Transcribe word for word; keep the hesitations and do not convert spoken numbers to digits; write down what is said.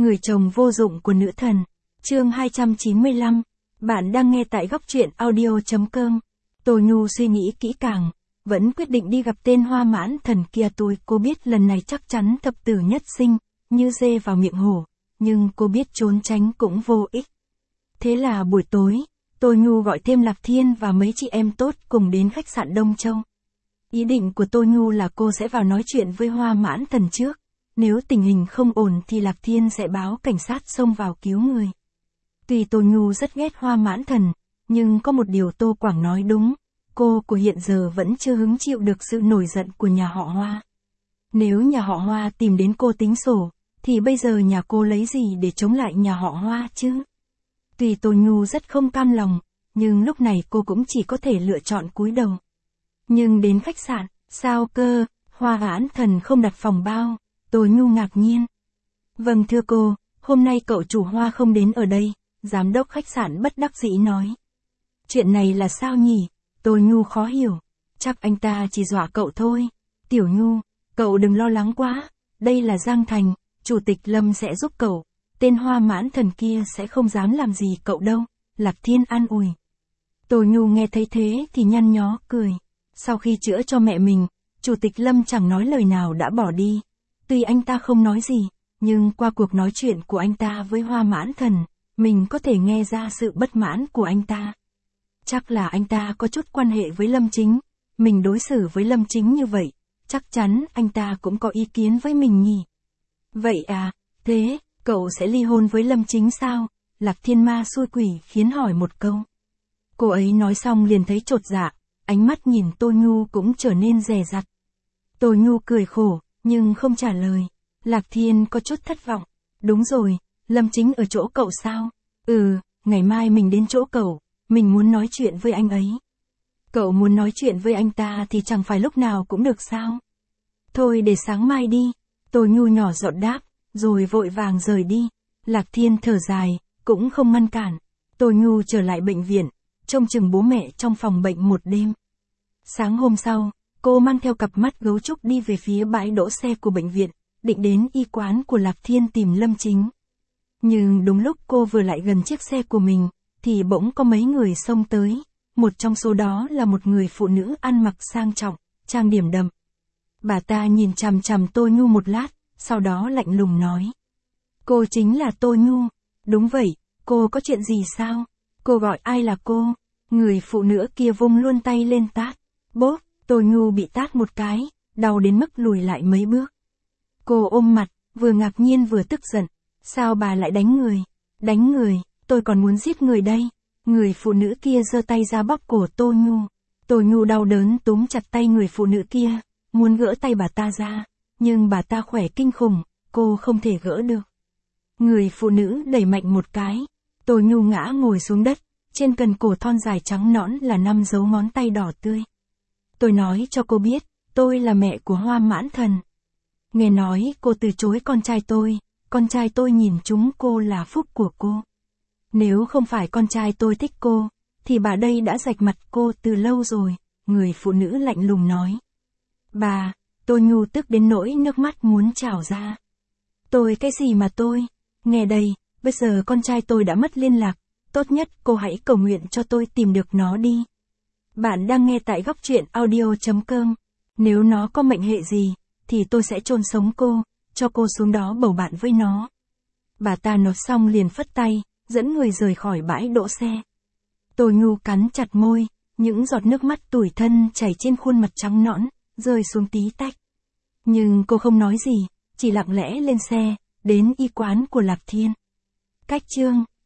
Người chồng vô dụng của nữ thần. Chương hai trăm chín mươi lăm. Bạn đang nghe tại góc truyện audio.com. Tô Nhu suy nghĩ kỹ càng, vẫn quyết định đi gặp tên hoa mãn thần kia. Tôi cô biết lần này chắc chắn thập tử nhất sinh, như dê vào miệng hổ, nhưng cô biết trốn tránh cũng vô ích. Thế là buổi tối, Tô Nhu gọi thêm Lạc Thiên và mấy chị em tốt cùng đến khách sạn Đông Châu. Ý định của Tô Nhu là cô sẽ vào nói chuyện với hoa mãn thần trước. Nếu tình hình không ổn thì Lạc Thiên sẽ báo cảnh sát xông vào cứu người. Tuy Tô Nhu rất ghét hoa mãn thần, nhưng có một điều Tô Quảng nói đúng, cô của hiện giờ vẫn chưa hứng chịu được sự nổi giận của nhà họ Hoa. Nếu nhà họ Hoa tìm đến cô tính sổ, thì bây giờ nhà cô lấy gì để chống lại nhà họ Hoa chứ? Tuy Tô Nhu rất không cam lòng, nhưng lúc này cô cũng chỉ có thể lựa chọn cúi đầu. Nhưng đến khách sạn, sao cơ, hoa mãn thần không đặt phòng bao? Tô Nhu ngạc nhiên. Vâng thưa cô, hôm nay cậu chủ Hoa không đến ở đây, giám đốc khách sạn bất đắc dĩ nói. Chuyện này là sao nhỉ? Tô Nhu khó hiểu. Chắc anh ta chỉ dọa cậu thôi. Tiểu Nhu, cậu đừng lo lắng quá, đây là Giang Thành, chủ tịch Lâm sẽ giúp cậu, tên hoa mãn thần kia sẽ không dám làm gì cậu đâu, Lạc Thiên an ủi. Tô Nhu nghe thấy thế thì nhăn nhó cười. Sau khi chữa cho mẹ mình, chủ tịch Lâm chẳng nói lời nào đã bỏ đi. Tuy anh ta không nói gì, nhưng qua cuộc nói chuyện của anh ta với hoa mãn thần, mình có thể nghe ra sự bất mãn của anh ta. Chắc là anh ta có chút quan hệ với Lâm Chính, mình đối xử với Lâm Chính như vậy, chắc chắn anh ta cũng có ý kiến với mình nhỉ. Vậy à, thế, cậu sẽ ly hôn với Lâm Chính sao? Lạc Thiên ma xui quỷ khiến hỏi một câu. Cô ấy nói xong liền thấy chột dạ, ánh mắt nhìn Tô Nhu cũng trở nên dè dặt. Tô Nhu cười khổ, nhưng không trả lời. Lạc Thiên có chút thất vọng. Đúng rồi, Lâm Chính ở chỗ cậu sao? Ừ, ngày mai mình đến chỗ cậu, mình muốn nói chuyện với anh ấy. Cậu muốn nói chuyện với anh ta thì chẳng phải lúc nào cũng được sao? Thôi để sáng mai đi. Tô Nhu nhỏ giọng đáp, rồi vội vàng rời đi. Lạc Thiên thở dài, cũng không ngăn cản. Tô Nhu trở lại bệnh viện, trông chừng bố mẹ trong phòng bệnh một đêm. Sáng hôm sau, cô mang theo cặp mắt gấu trúc đi về phía bãi đỗ xe của bệnh viện, định đến y quán của Lạc Thiên tìm Lâm Chính. Nhưng đúng lúc cô vừa lại gần chiếc xe của mình, thì bỗng có mấy người xông tới. Một trong số đó là một người phụ nữ ăn mặc sang trọng, trang điểm đậm. Bà ta nhìn chằm chằm Tô Nhu một lát, sau đó lạnh lùng nói. Cô chính là Tô Nhu. Đúng vậy, cô có chuyện gì sao? Cô gọi ai là cô? Người phụ nữ kia vung luôn tay lên tát. Bốp, Tô Nhu bị tát một cái, đau đến mức lùi lại mấy bước. Cô ôm mặt, vừa ngạc nhiên vừa tức giận. Sao bà lại đánh người? Đánh người, tôi còn muốn giết người đây. Người phụ nữ kia giơ tay ra bóp cổ Tô Nhu. Tô Nhu đau đớn túm chặt tay người phụ nữ kia, muốn gỡ tay bà ta ra, nhưng bà ta khỏe kinh khủng, cô không thể gỡ được. Người phụ nữ đẩy mạnh một cái, Tô Nhu ngã ngồi xuống đất, trên cần cổ thon dài trắng nõn là năm dấu ngón tay đỏ tươi. Tôi nói cho cô biết, tôi là mẹ của hoa mãn thần. Nghe nói cô từ chối con trai tôi, con trai tôi nhìn chúng cô là phúc của cô. Nếu không phải con trai tôi thích cô, thì bà đây đã rạch mặt cô từ lâu rồi, người phụ nữ lạnh lùng nói. Bà, Tô Nhu tức đến nỗi nước mắt muốn trào ra. Tôi cái gì mà tôi? Nghe đây, bây giờ con trai tôi đã mất liên lạc, tốt nhất cô hãy cầu nguyện cho tôi tìm được nó đi. Bạn đang nghe tại góc truyện audio.com. Nếu nó có mệnh hệ gì, thì tôi sẽ chôn sống cô, cho cô xuống đó bầu bạn với nó. Bà ta nói xong liền phất tay, dẫn người rời khỏi bãi đỗ xe. Tô Nhu cắn chặt môi, những giọt nước mắt tủi thân chảy trên khuôn mặt trắng nõn, rơi xuống tí tách. Nhưng cô không nói gì, chỉ lặng lẽ lên xe, đến y quán của Lạc Thiên. Cách chương